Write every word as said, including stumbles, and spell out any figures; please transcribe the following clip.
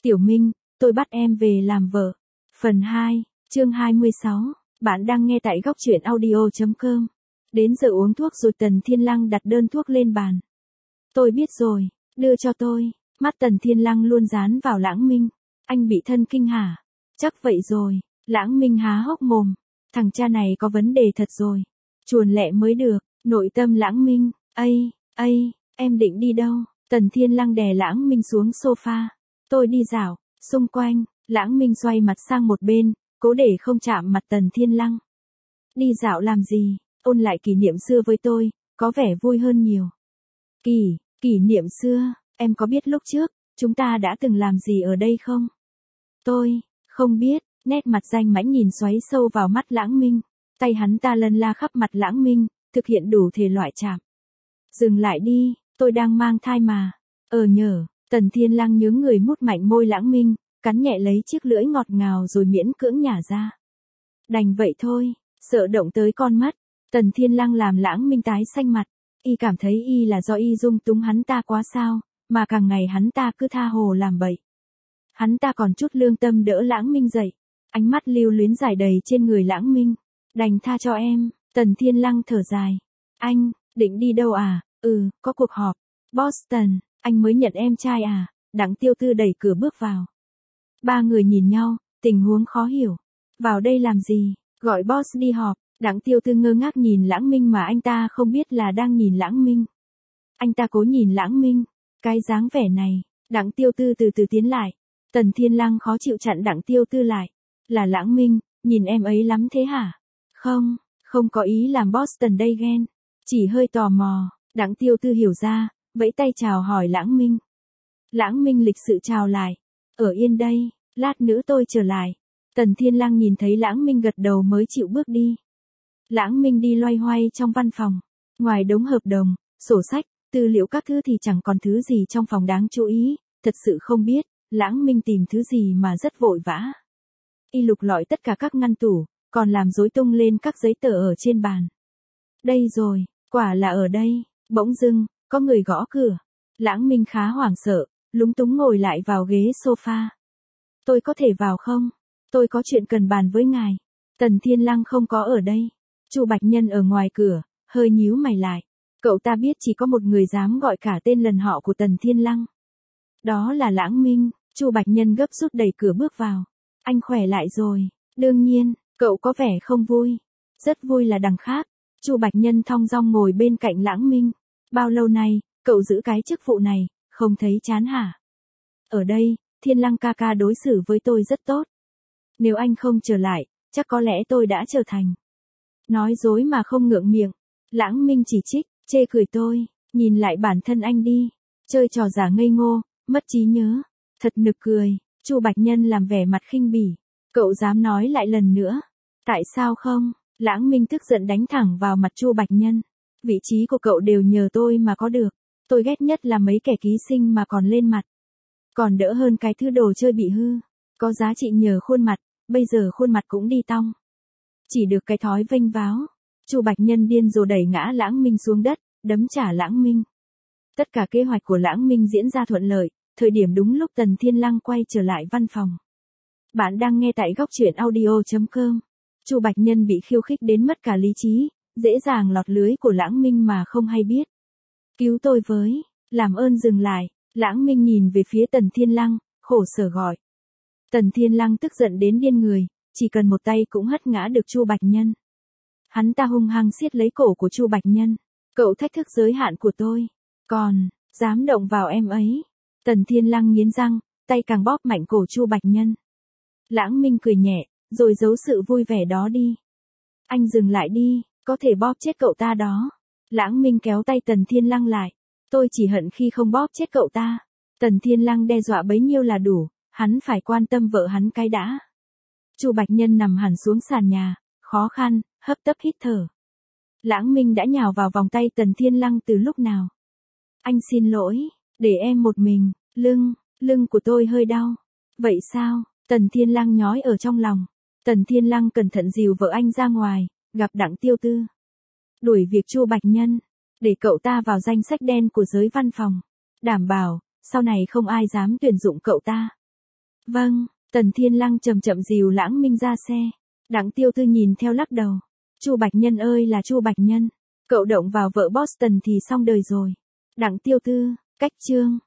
Tiểu Minh, tôi bắt em về làm vợ. Phần hai, chương hai mươi sáu. Bạn đang nghe tại góc truyện audio chấm com. Đến giờ uống thuốc rồi. Tần Thiên Lăng đặt đơn thuốc lên bàn. Tôi biết rồi, đưa cho tôi. Mắt Tần Thiên Lăng luôn dán vào Lãng Minh. Anh bị thân kinh hả? Chắc vậy rồi. Lãng Minh há hốc mồm. Thằng cha này có vấn đề thật rồi. Chuồn lẹ mới được. Nội tâm Lãng Minh. Ây, ây, em định đi đâu? Tần Thiên Lăng đè Lãng Minh xuống sofa. Tôi đi dạo, xung quanh. Lãng Minh xoay mặt sang một bên, cố để không chạm mặt Tần Thiên Lăng. Đi dạo làm gì? Ôn lại kỷ niệm xưa với tôi, có vẻ vui hơn nhiều. Kỷ, kỷ niệm xưa, em có biết lúc trước, chúng ta đã từng làm gì ở đây không? Tôi, không biết. Nét mặt danh mãnh nhìn xoáy sâu vào mắt Lãng Minh. Tay hắn ta lân la khắp mặt Lãng Minh, thực hiện đủ thể loại chạm. Dừng lại đi, tôi đang mang thai mà. Ờ nhờ, Tần Thiên Lăng nhướng người mút mạnh môi Lãng Minh, cắn nhẹ lấy chiếc lưỡi ngọt ngào rồi miễn cưỡng nhả ra. Đành vậy thôi, sợ động tới con mắt. Tần Thiên Lăng làm Lãng Minh tái xanh mặt. Y cảm thấy y là do y dung túng hắn ta quá sao, mà càng ngày hắn ta cứ tha hồ làm bậy. Hắn ta còn chút lương tâm đỡ Lãng Minh dậy. Ánh mắt lưu luyến dài đầy trên người Lãng Minh. Đành tha cho em. Tần Thiên Lăng thở dài. Anh, định đi đâu à? Ừ, có cuộc họp. Boston, anh mới nhận em trai à? Đặng Tiêu Tư đẩy cửa bước vào. Ba người nhìn nhau, tình huống khó hiểu. Vào đây làm gì? Gọi boss đi họp. Đặng Tiêu Tư ngơ ngác nhìn Lãng Minh mà anh ta không biết là đang nhìn Lãng Minh. Anh ta cố nhìn Lãng Minh. Cái dáng vẻ này. Đặng Tiêu Tư từ từ tiến lại. Tần Thiên Lăng khó chịu chặn Đặng Tiêu Tư lại. Là Lãng Minh, nhìn em ấy lắm thế hả? Không, không có ý làm Boston đây ghen. Chỉ hơi tò mò. Đặng Tiêu Tư hiểu ra, vẫy tay chào hỏi Lãng Minh. Lãng Minh lịch sự chào lại. Ở yên đây, lát nữa tôi trở lại. Tần Thiên Lăng nhìn thấy Lãng Minh gật đầu mới chịu bước đi. Lãng Minh đi loay hoay trong văn phòng. Ngoài đống hợp đồng, sổ sách, tư liệu các thứ thì chẳng còn thứ gì trong phòng đáng chú ý. Thật sự không biết, Lãng Minh tìm thứ gì mà rất vội vã. Y lục lọi tất cả các ngăn tủ, còn làm rối tung lên các giấy tờ ở trên bàn. Đây rồi, quả là ở đây. Bỗng dưng, có người gõ cửa. Lãng Minh khá hoảng sợ, lúng túng ngồi lại vào ghế sofa. Tôi có thể vào không? Tôi có chuyện cần bàn với ngài. Tần Thiên Lăng không có ở đây. Chu Bạch Nhân ở ngoài cửa, hơi nhíu mày lại. Cậu ta biết chỉ có một người dám gọi cả tên lần họ của Tần Thiên Lăng. Đó là Lãng Minh. Chu Bạch Nhân gấp rút đẩy cửa bước vào. Anh khỏe lại rồi. Đương nhiên, cậu có vẻ không vui. Rất vui là đằng khác. Chu Bạch Nhân thong dong ngồi bên cạnh Lãng Minh. Bao lâu nay, cậu giữ cái chức vụ này, không thấy chán hả? Ở đây, Thiên Lăng ca ca đối xử với tôi rất tốt. Nếu anh không trở lại, chắc có lẽ tôi đã trở thành. Nói dối mà không ngượng miệng. Lãng Minh chỉ trích, chê cười tôi. Nhìn lại bản thân anh đi. Chơi trò giả ngây ngô, mất trí nhớ. Thật nực cười. Chu Bạch Nhân làm vẻ mặt khinh bỉ. Cậu dám nói lại lần nữa. Tại sao không? Lãng Minh tức giận đánh thẳng vào mặt Chu Bạch Nhân. Vị trí của cậu đều nhờ tôi mà có được. Tôi ghét nhất là mấy kẻ ký sinh mà còn lên mặt. Còn đỡ hơn cái thứ đồ chơi bị hư. Có giá trị nhờ khuôn mặt, bây giờ khuôn mặt cũng đi tong. Chỉ được cái thói vênh váo. Chu Bạch Nhân điên rồ đẩy ngã Lãng Minh xuống đất, đấm trả Lãng Minh. Tất cả kế hoạch của Lãng Minh diễn ra thuận lợi, thời điểm đúng lúc Tần Thiên Lăng quay trở lại văn phòng. Bạn đang nghe tại góc truyện audio chấm com. Chu Bạch Nhân bị khiêu khích đến mất cả lý trí, dễ dàng lọt lưới của Lãng Minh mà không hay biết. Cứu tôi với, làm ơn dừng lại. Lãng Minh nhìn về phía Tần Thiên Lăng, khổ sở gọi. Tần Thiên Lăng tức giận đến điên người, chỉ cần một tay cũng hất ngã được Chu Bạch Nhân. Hắn ta hung hăng siết lấy cổ của Chu Bạch Nhân. Cậu thách thức giới hạn của tôi, còn dám động vào em ấy. Tần Thiên Lăng nghiến răng, tay càng bóp mạnh cổ Chu Bạch Nhân. Lãng Minh cười nhẹ, rồi giấu sự vui vẻ đó đi. Anh dừng lại đi, có thể bóp chết cậu ta đó. Lãng Minh kéo tay Tần Thiên Lăng lại. Tôi chỉ hận khi không bóp chết cậu ta. Tần Thiên Lăng đe dọa bấy nhiêu là đủ, hắn phải quan tâm vợ hắn cái đã. Chu Bạch Nhân nằm hẳn xuống sàn nhà, khó khăn, hấp tấp hít thở. Lãng Minh đã nhào vào vòng tay Tần Thiên Lăng từ lúc nào. Anh xin lỗi, để em một mình, lưng, lưng của tôi hơi đau. Vậy sao? Tần Thiên Lăng nhói ở trong lòng. Tần Thiên Lăng cẩn thận dìu vợ anh ra ngoài, gặp Đặng Tiêu Tư. Đuổi việc Chu Bạch Nhân, để cậu ta vào danh sách đen của giới văn phòng. Đảm bảo, sau này không ai dám tuyển dụng cậu ta. Vâng, Tần Thiên Lăng chậm chậm dìu Lãng Minh ra xe. Đặng Tiêu Tư nhìn theo lắc đầu. Chu Bạch Nhân ơi là Chu Bạch Nhân. Cậu động vào vợ Boston thì xong đời rồi. Đặng Tiêu Tư, cách chương.